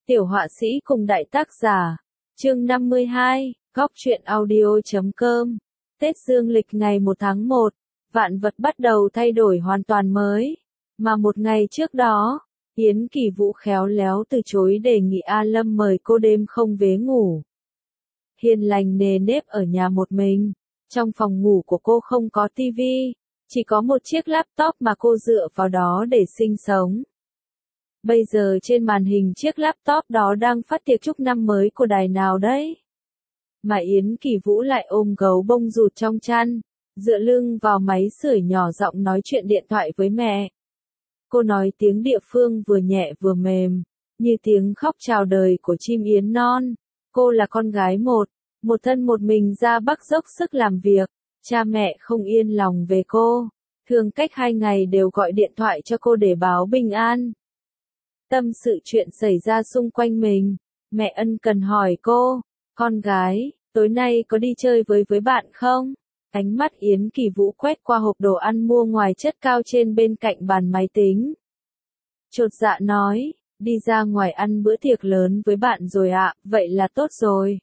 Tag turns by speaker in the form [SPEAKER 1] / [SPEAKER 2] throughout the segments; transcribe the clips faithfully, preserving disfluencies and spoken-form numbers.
[SPEAKER 1] Tiểu họa sĩ cùng đại tác giả. Chương năm mươi hai, góc truyện audio chấm com. Tết dương lịch ngày một tháng một, vạn vật bắt đầu thay đổi hoàn toàn mới. Mà một ngày trước đó, Yến Kỳ Vũ khéo léo từ chối đề nghị A Lâm mời cô đêm không vế ngủ. Hiền lành nề nếp ở nhà một mình, trong phòng ngủ của cô không có tivi, chỉ có một chiếc laptop mà cô dựa vào đó để sinh sống. Bây giờ trên màn hình chiếc laptop đó đang phát tiệc chúc năm mới của đài nào đấy? Mà Yến Kỳ Vũ lại ôm gấu bông rụt trong chăn, dựa lưng vào máy sưởi nhỏ giọng nói chuyện điện thoại với mẹ. Cô nói tiếng địa phương vừa nhẹ vừa mềm, như tiếng khóc chào đời của chim yến non. Cô là con gái một, một thân một mình ra Bắc dốc sức làm việc, cha mẹ không yên lòng về cô, thường cách hai ngày đều gọi điện thoại cho cô để báo bình an. Tâm sự chuyện xảy ra xung quanh mình, mẹ ân cần hỏi cô, con gái, tối nay có đi chơi với với bạn không? Ánh mắt Yến Kỳ Vũ quét qua hộp đồ ăn mua ngoài chất cao trên bên cạnh bàn máy tính. Chột dạ nói, đi ra ngoài ăn bữa tiệc lớn với bạn rồi ạ, vậy là tốt rồi.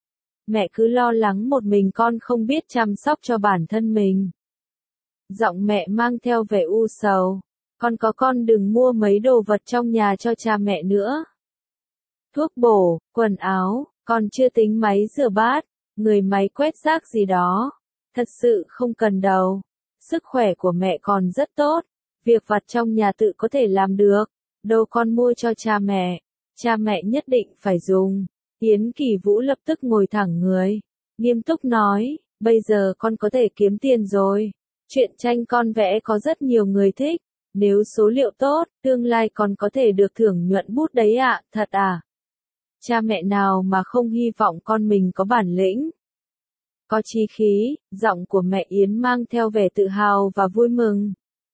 [SPEAKER 1] Mẹ cứ lo lắng một mình con không biết chăm sóc cho bản thân mình. Giọng mẹ mang theo vẻ u sầu. Con có con đừng mua mấy đồ vật trong nhà cho cha mẹ nữa. Thuốc bổ, quần áo, còn chưa tính máy rửa bát, người máy quét rác gì đó. Thật sự không cần đâu. Sức khỏe của mẹ còn rất tốt. Việc vặt trong nhà tự có thể làm được. Đâu con mua cho cha mẹ. Cha mẹ nhất định phải dùng. Yến Kỳ Vũ lập tức ngồi thẳng người. Nghiêm túc nói, bây giờ con có thể kiếm tiền rồi. Truyện tranh con vẽ có rất nhiều người thích. Nếu số liệu tốt, tương lai còn có thể được thưởng nhuận bút đấy ạ, thật à? Cha mẹ nào mà không hy vọng con mình có bản lĩnh? Có chí khí, giọng của mẹ Yến mang theo vẻ tự hào và vui mừng.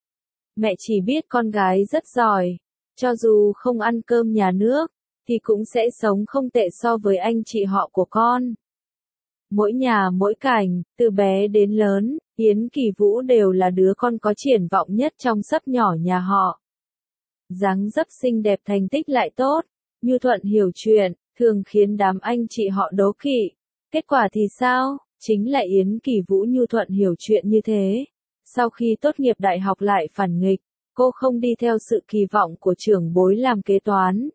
[SPEAKER 1] Mẹ chỉ biết con gái rất giỏi, cho dù không ăn cơm nhà nước, thì cũng sẽ sống không tệ so với anh chị họ của con. Mỗi nhà mỗi cảnh, từ bé đến lớn, Yến Kỳ Vũ đều là đứa con có triển vọng nhất trong sấp nhỏ nhà họ. Dáng dấp xinh đẹp thành tích lại tốt, nhu thuận hiểu chuyện, thường khiến đám anh chị họ đố kỵ. Kết quả thì sao? Chính là Yến Kỳ Vũ nhu thuận hiểu chuyện như thế. Sau khi tốt nghiệp đại học lại phản nghịch, cô không đi theo sự kỳ vọng của trưởng bối làm kế toán,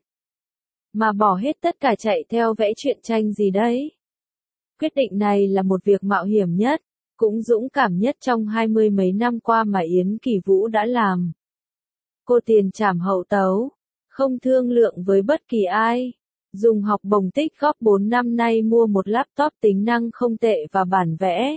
[SPEAKER 1] mà bỏ hết tất cả chạy theo vẽ truyện tranh gì đấy. Quyết định này là một việc mạo hiểm nhất, cũng dũng cảm nhất trong hai mươi mấy năm qua mà Yến Kỳ Vũ đã làm. Cô tiền trảm hậu tấu, không thương lượng với bất kỳ ai. Dùng học bổng tích góp bốn năm nay mua một laptop tính năng không tệ và bản vẽ.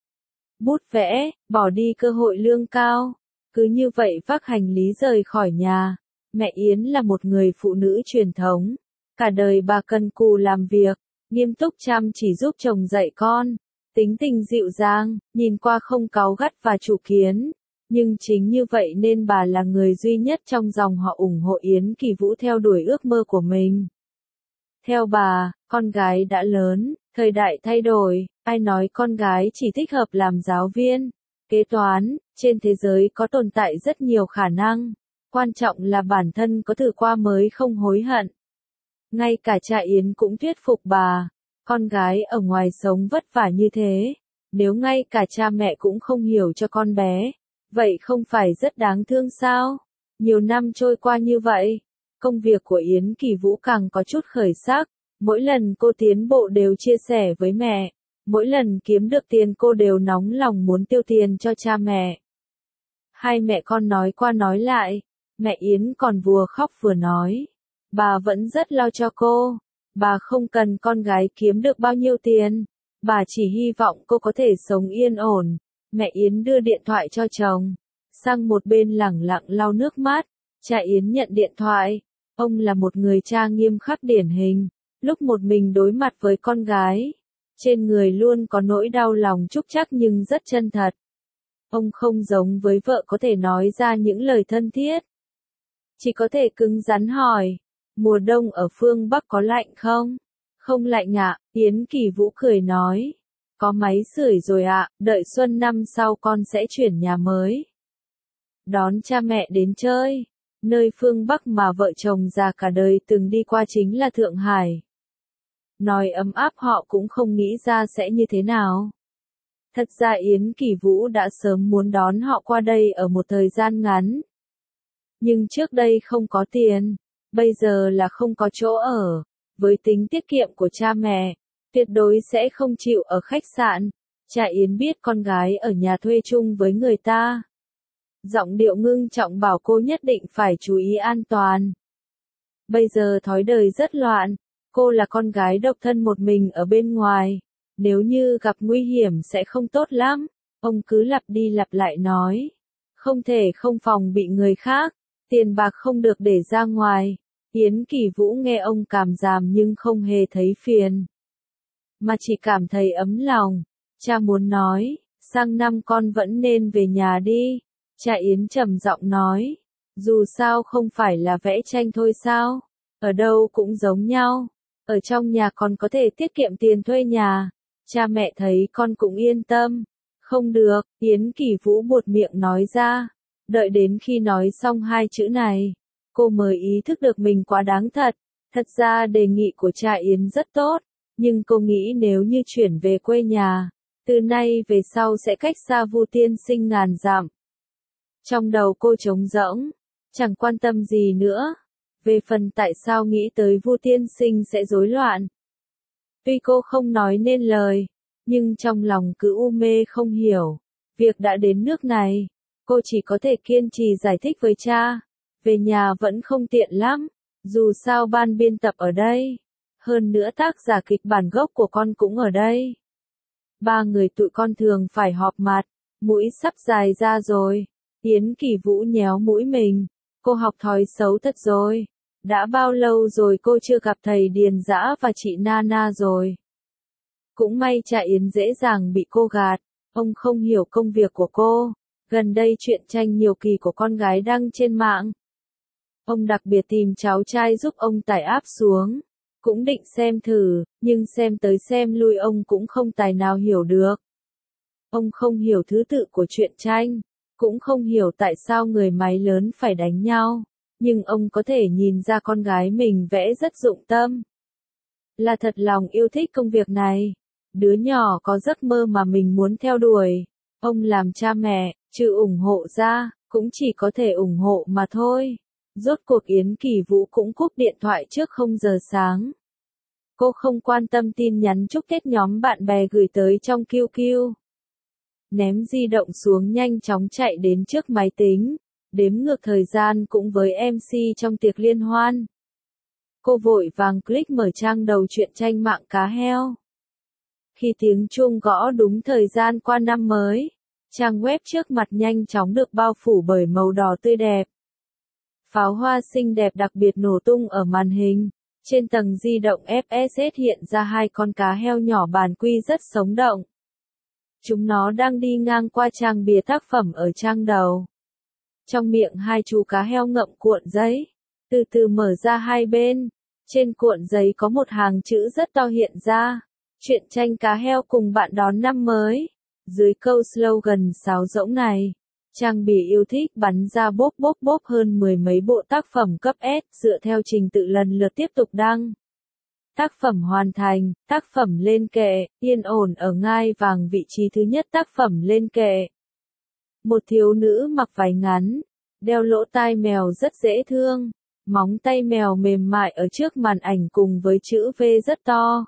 [SPEAKER 1] Bút vẽ, bỏ đi cơ hội lương cao. Cứ như vậy vác hành lý rời khỏi nhà. Mẹ Yến là một người phụ nữ truyền thống. Cả đời bà cần cù làm việc, nghiêm túc chăm chỉ giúp chồng dạy con. Tính tình dịu dàng, nhìn qua không cáu gắt và chủ kiến. Nhưng chính như vậy nên bà là người duy nhất trong dòng họ ủng hộ Yến Kỳ Vũ theo đuổi ước mơ của mình. Theo bà, con gái đã lớn, thời đại thay đổi, ai nói con gái chỉ thích hợp làm giáo viên, kế toán, trên thế giới có tồn tại rất nhiều khả năng. Quan trọng là bản thân có thử qua mới không hối hận. Ngay cả cha Yến cũng thuyết phục bà. Con gái ở ngoài sống vất vả như thế, nếu ngay cả cha mẹ cũng không hiểu cho con bé, vậy không phải rất đáng thương sao? Nhiều năm trôi qua như vậy, công việc của Yến Kỳ Vũ càng có chút khởi sắc, mỗi lần cô tiến bộ đều chia sẻ với mẹ, mỗi lần kiếm được tiền cô đều nóng lòng muốn tiêu tiền cho cha mẹ. Hai mẹ con nói qua nói lại, mẹ Yến còn vừa khóc vừa nói, bà vẫn rất lo cho cô. Bà không cần con gái kiếm được bao nhiêu tiền, bà chỉ hy vọng cô có thể sống yên ổn. Mẹ Yến đưa điện thoại cho chồng, sang một bên lẳng lặng lau nước mắt. Cha Yến nhận điện thoại, ông là một người cha nghiêm khắc điển hình, lúc một mình đối mặt với con gái, trên người luôn có nỗi đau lòng trúc trắc nhưng rất chân thật. Ông không giống với vợ có thể nói ra những lời thân thiết, chỉ có thể cứng rắn hỏi. Mùa đông ở phương Bắc có lạnh không? Không lạnh ạ, Yến Kỳ Vũ cười nói. Có máy sưởi rồi ạ, đợi xuân năm sau con sẽ chuyển nhà mới. Đón cha mẹ đến chơi. Nơi phương Bắc mà vợ chồng già cả đời từng đi qua chính là Thượng Hải. Nói ấm áp họ cũng không nghĩ ra sẽ như thế nào. Thật ra Yến Kỳ Vũ đã sớm muốn đón họ qua đây ở một thời gian ngắn. Nhưng trước đây không có tiền, bây giờ là không có chỗ ở. Với tính tiết kiệm của cha mẹ, tuyệt đối sẽ không chịu ở khách sạn. Cha Yến biết con gái ở nhà thuê chung với người ta. Giọng điệu ngưng trọng bảo cô nhất định phải chú ý an toàn. Bây giờ thói đời rất loạn, cô là con gái độc thân một mình ở bên ngoài. Nếu như gặp nguy hiểm sẽ không tốt lắm. Ông cứ lặp đi lặp lại nói. Không thể không phòng bị người khác. Tiền bạc không được để ra ngoài. Yến Kỳ Vũ nghe ông cảm giảm nhưng không hề thấy phiền. Mà chỉ cảm thấy ấm lòng. Cha muốn nói, sang năm con vẫn nên về nhà đi. Cha Yến trầm giọng nói. Dù sao không phải là vẽ tranh thôi sao. Ở đâu cũng giống nhau. Ở trong nhà con có thể tiết kiệm tiền thuê nhà. Cha mẹ thấy con cũng yên tâm. Không được, Yến Kỳ Vũ buột miệng nói ra. Đợi đến khi nói xong hai chữ này, cô mới ý thức được mình quá đáng thật. Thật ra đề nghị của cha Yến rất tốt, nhưng cô nghĩ nếu như chuyển về quê nhà, từ nay về sau sẽ cách xa Vu tiên sinh ngàn dặm. Trong đầu cô trống rỗng, chẳng quan tâm gì nữa. Về phần tại sao nghĩ tới Vu tiên sinh sẽ rối loạn. Tuy cô không nói nên lời, nhưng trong lòng cứ u mê không hiểu. Việc đã đến nước này, cô chỉ có thể kiên trì giải thích với cha. Về nhà vẫn không tiện lắm, dù sao ban biên tập ở đây. Hơn nữa tác giả kịch bản gốc của con cũng ở đây. Ba người tụi con thường phải họp mặt, mũi sắp dài ra rồi. Yến Kỳ Vũ nhéo mũi mình, cô học thói xấu thật rồi. Đã bao lâu rồi cô chưa gặp thầy Điền Dã và chị Nana rồi. Cũng may cha Yến dễ dàng bị cô gạt, ông không hiểu công việc của cô. Gần đây truyện tranh nhiều kỳ của con gái đăng trên mạng. Ông đặc biệt tìm cháu trai giúp ông tải app xuống. Cũng định xem thử, nhưng xem tới xem lui ông cũng không tài nào hiểu được. Ông không hiểu thứ tự của truyện tranh, cũng không hiểu tại sao người máy lớn phải đánh nhau. Nhưng ông có thể nhìn ra con gái mình vẽ rất dụng tâm. Là thật lòng yêu thích công việc này. Đứa nhỏ có giấc mơ mà mình muốn theo đuổi. Ông làm cha mẹ, trừ ủng hộ ra, cũng chỉ có thể ủng hộ mà thôi. Rốt cuộc Yến Kỳ Vũ cũng cúp điện thoại trước không giờ sáng. Cô không quan tâm tin nhắn chúc Tết nhóm bạn bè gửi tới trong Q Q. Ném di động xuống nhanh chóng chạy đến trước máy tính. Đếm ngược thời gian cũng với em xê trong tiệc liên hoan. Cô vội vàng click mở trang đầu truyện tranh mạng cá heo. Khi tiếng chuông gõ đúng thời gian qua năm mới, trang web trước mặt nhanh chóng được bao phủ bởi màu đỏ tươi đẹp. Pháo hoa xinh đẹp đặc biệt nổ tung ở màn hình. Trên tầng di động ép ét ét hiện ra hai con cá heo nhỏ bản quy rất sống động. Chúng nó đang đi ngang qua trang bìa tác phẩm ở trang đầu. Trong miệng hai chú cá heo ngậm cuộn giấy, từ từ mở ra hai bên. Trên cuộn giấy có một hàng chữ rất to hiện ra. Truyện tranh cá heo cùng bạn đón năm mới. Dưới câu slogan sáo rỗng này, trang bìa yêu thích bắn ra bốp bốp bốp hơn mười mấy bộ tác phẩm cấp S dựa theo trình tự lần lượt tiếp tục đăng. Tác phẩm hoàn thành, tác phẩm lên kệ, yên ổn ở ngai vàng vị trí thứ nhất tác phẩm lên kệ. Một thiếu nữ mặc váy ngắn, đeo lỗ tai mèo rất dễ thương, móng tay mèo mềm mại ở trước màn ảnh cùng với chữ V rất to.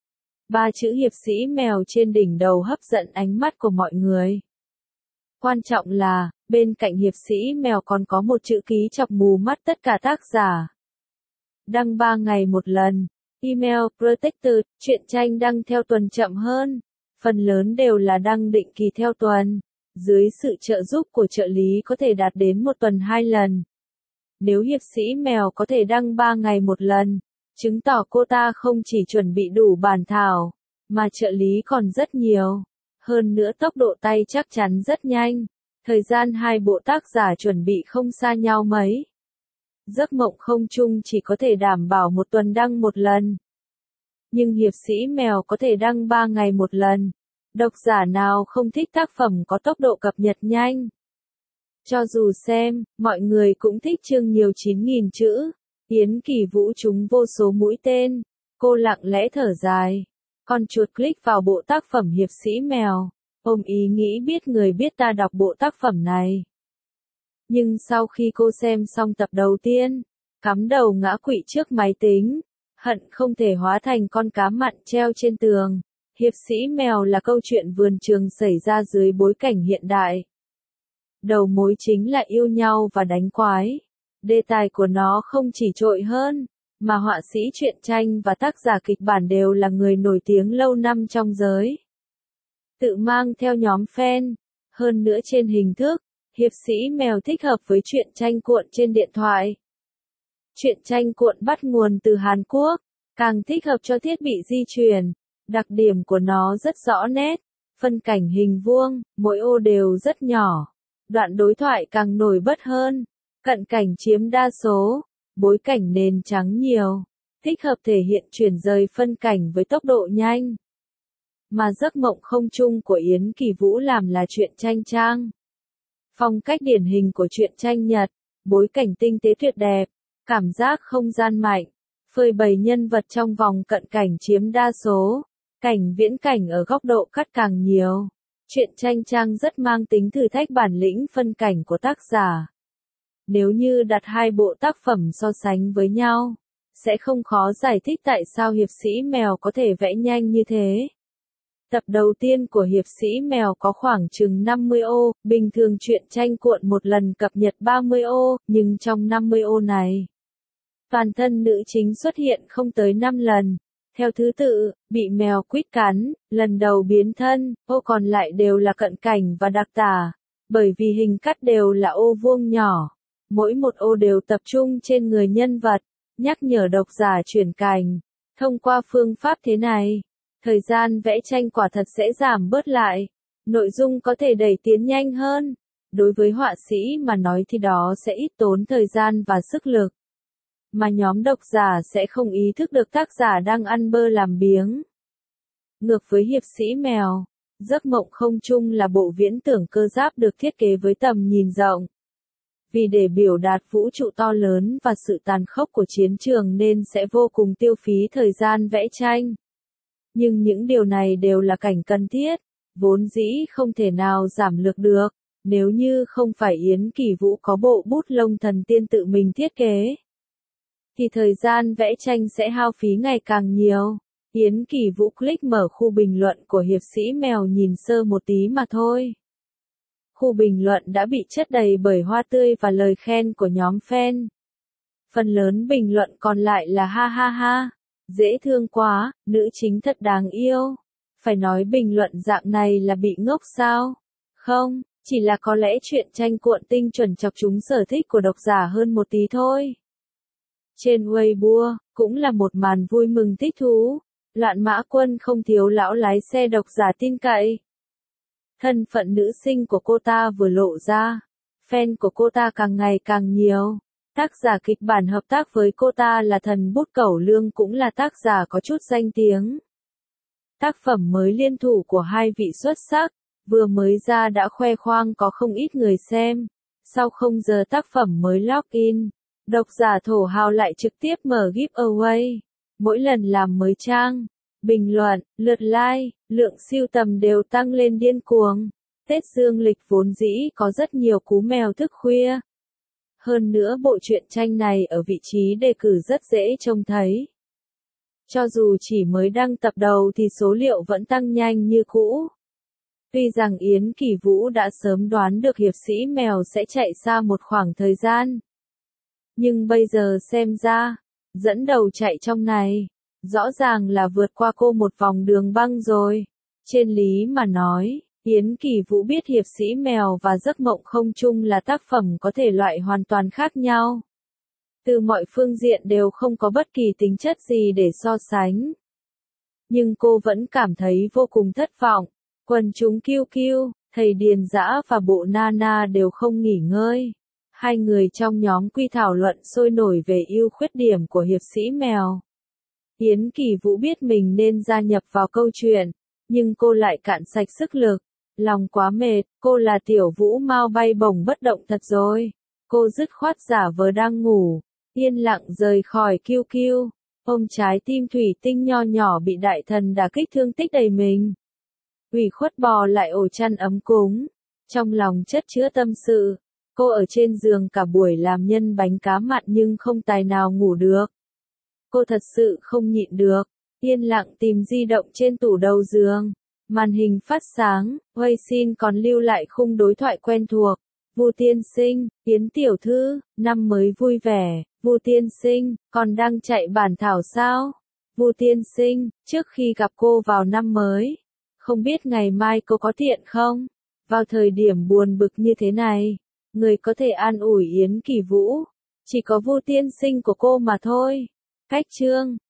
[SPEAKER 1] Ba chữ hiệp sĩ mèo trên đỉnh đầu hấp dẫn ánh mắt của mọi người. Quan trọng là, bên cạnh hiệp sĩ mèo còn có một chữ ký chọc mù mắt tất cả tác giả. Đăng ba ngày một lần. Email Protected, truyện tranh đăng theo tuần chậm hơn. Phần lớn đều là đăng định kỳ theo tuần. Dưới sự trợ giúp của trợ lý có thể đạt đến một tuần hai lần. Nếu hiệp sĩ mèo có thể đăng ba ngày một lần, chứng tỏ cô ta không chỉ chuẩn bị đủ bản thảo, mà trợ lý còn rất nhiều. Hơn nữa tốc độ tay chắc chắn rất nhanh. Thời gian hai bộ tác giả chuẩn bị không xa nhau mấy. Giấc mộng không chung chỉ có thể đảm bảo một tuần đăng một lần. Nhưng hiệp sĩ mèo có thể đăng ba ngày một lần. Độc giả nào không thích tác phẩm có tốc độ cập nhật nhanh. Cho dù xem, mọi người cũng thích chương nhiều chín nghìn chữ. Yến Kỳ Vũ trúng vô số mũi tên. Cô lặng lẽ thở dài. Con chuột click vào bộ tác phẩm Hiệp sĩ mèo. Ôm ý nghĩ biết người biết ta đọc bộ tác phẩm này. Nhưng sau khi cô xem xong tập đầu tiên, cắm đầu ngã quỵ trước máy tính, hận không thể hóa thành con cá mặn treo trên tường. Hiệp sĩ mèo là câu chuyện vườn trường xảy ra dưới bối cảnh hiện đại. Đầu mối chính là yêu nhau và đánh quái. Đề tài của nó không chỉ trội hơn, mà họa sĩ truyện tranh và tác giả kịch bản đều là người nổi tiếng lâu năm trong giới. Tự mang theo nhóm fan, hơn nữa trên hình thức, Hiệp sĩ mèo thích hợp với truyện tranh cuộn trên điện thoại. Truyện tranh cuộn bắt nguồn từ Hàn Quốc, càng thích hợp cho thiết bị di chuyển. Đặc điểm của nó rất rõ nét, phân cảnh hình vuông, mỗi ô đều rất nhỏ. Đoạn đối thoại càng nổi bật hơn, cận cảnh chiếm đa số, bối cảnh nền trắng nhiều, thích hợp thể hiện chuyển rời phân cảnh với tốc độ nhanh. Mà giấc mộng không chung của Yến Kỳ Vũ làm là truyện tranh trang. Phong cách điển hình của truyện tranh Nhật, bối cảnh tinh tế tuyệt đẹp, cảm giác không gian mạnh, phơi bày nhân vật trong vòng cận cảnh chiếm đa số, cảnh viễn cảnh ở góc độ cắt càng nhiều. Truyện tranh trang rất mang tính thử thách bản lĩnh phân cảnh của tác giả. Nếu như đặt hai bộ tác phẩm so sánh với nhau, sẽ không khó giải thích tại sao Hiệp sĩ mèo có thể vẽ nhanh như thế. Tập đầu tiên của Hiệp sĩ mèo có khoảng chừng năm mươi ô, bình thường truyện tranh cuộn một lần cập nhật ba mươi ô, nhưng trong năm mươi ô này, toàn thân nữ chính xuất hiện không tới năm lần. Theo thứ tự, bị mèo quýt cắn, lần đầu biến thân, ô còn lại đều là cận cảnh và đặc tả, bởi vì hình cắt đều là ô vuông nhỏ. Mỗi một ô đều tập trung trên người nhân vật, nhắc nhở độc giả chuyển cảnh. Thông qua phương pháp thế này, thời gian vẽ tranh quả thật sẽ giảm bớt lại, nội dung có thể đẩy tiến nhanh hơn. Đối với họa sĩ mà nói thì đó sẽ ít tốn thời gian và sức lực, mà nhóm độc giả sẽ không ý thức được tác giả đang ăn bơ làm biếng. Ngược với Hiệp sĩ mèo, giấc mộng không chung là bộ viễn tưởng cơ giáp được thiết kế với tầm nhìn rộng. Vì để biểu đạt vũ trụ to lớn và sự tàn khốc của chiến trường nên sẽ vô cùng tiêu phí thời gian vẽ tranh. Nhưng những điều này đều là cảnh cần thiết, vốn dĩ không thể nào giảm lược được, nếu như không phải Yến Kỳ Vũ có bộ bút lông thần tiên tự mình thiết kế, thì thời gian vẽ tranh sẽ hao phí ngày càng nhiều. Yến Kỳ Vũ click mở khu bình luận của Hiệp sĩ mèo nhìn sơ một tí mà thôi. Khu bình luận đã bị chất đầy bởi hoa tươi và lời khen của nhóm fan. Phần lớn bình luận còn lại là ha ha ha, dễ thương quá, nữ chính thật đáng yêu. Phải nói bình luận dạng này là bị ngốc sao? Không, chỉ là có lẽ truyện tranh cuộn tinh chuẩn chọc trúng sở thích của độc giả hơn một tí thôi. Trên Weibo, cũng là một màn vui mừng thích thú. Loạn Mã Quân không thiếu lão lái xe độc giả tin cậy. Thân phận nữ sinh của cô ta vừa lộ ra, fan của cô ta càng ngày càng nhiều. Tác giả kịch bản hợp tác với cô ta là thần bút Cẩu Lương cũng là tác giả có chút danh tiếng. Tác phẩm mới liên thủ của hai vị xuất sắc, vừa mới ra đã khoe khoang có không ít người xem. Sau không giờ tác phẩm mới login, độc giả thổ hào lại trực tiếp mở giveaway. Mỗi lần làm mới trang, bình luận, lượt like, lượng sưu tầm đều tăng lên điên cuồng. Tết dương lịch vốn dĩ có rất nhiều cú mèo thức khuya. Hơn nữa bộ truyện tranh này ở vị trí đề cử rất dễ trông thấy. Cho dù chỉ mới đăng tập đầu thì số liệu vẫn tăng nhanh như cũ. Tuy rằng Yến Kỳ Vũ đã sớm đoán được Hiệp sĩ mèo sẽ chạy xa một khoảng thời gian, nhưng bây giờ xem ra, dẫn đầu chạy trong này, rõ ràng là vượt qua cô một vòng đường băng rồi. Trên lý mà nói, Yến Kỳ Vũ biết Hiệp sĩ mèo và Giấc mộng không chung là tác phẩm có thể loại hoàn toàn khác nhau. Từ mọi phương diện đều không có bất kỳ tính chất gì để so sánh. Nhưng cô vẫn cảm thấy vô cùng thất vọng. Quần chúng Q Q, thầy Điền Dã và bộ Nana đều không nghỉ ngơi. Hai người trong nhóm quy thảo luận sôi nổi về ưu khuyết điểm của Hiệp sĩ mèo. Yến Kỳ Vũ biết mình nên gia nhập vào câu chuyện, nhưng cô lại cạn sạch sức lực. Lòng quá mệt, cô là Tiểu Vũ mau bay bổng bất động thật rồi. Cô dứt khoát giả vờ đang ngủ, yên lặng rời khỏi kiêu kiêu, ôm trái tim thủy tinh nho nhỏ bị đại thần đả kích thương tích đầy mình. Ủy khuất bò lại ổ chăn ấm cúng, trong lòng chất chứa tâm sự. Cô ở trên giường cả buổi làm nhân bánh cá mặn nhưng không tài nào ngủ được. Cô thật sự không nhịn được, yên lặng tìm di động trên tủ đầu giường. Màn hình phát sáng, Weixin còn lưu lại khung đối thoại quen thuộc. Vu tiên sinh, Yến tiểu thư, năm mới vui vẻ. Vu tiên sinh, còn đang chạy bản thảo sao? Vu tiên sinh, trước khi gặp cô vào năm mới, không biết ngày mai cô có tiện không? Vào thời điểm buồn bực như thế này, người có thể an ủi Yến Kỳ Vũ, chỉ có Vu tiên sinh của cô mà thôi. Cách chương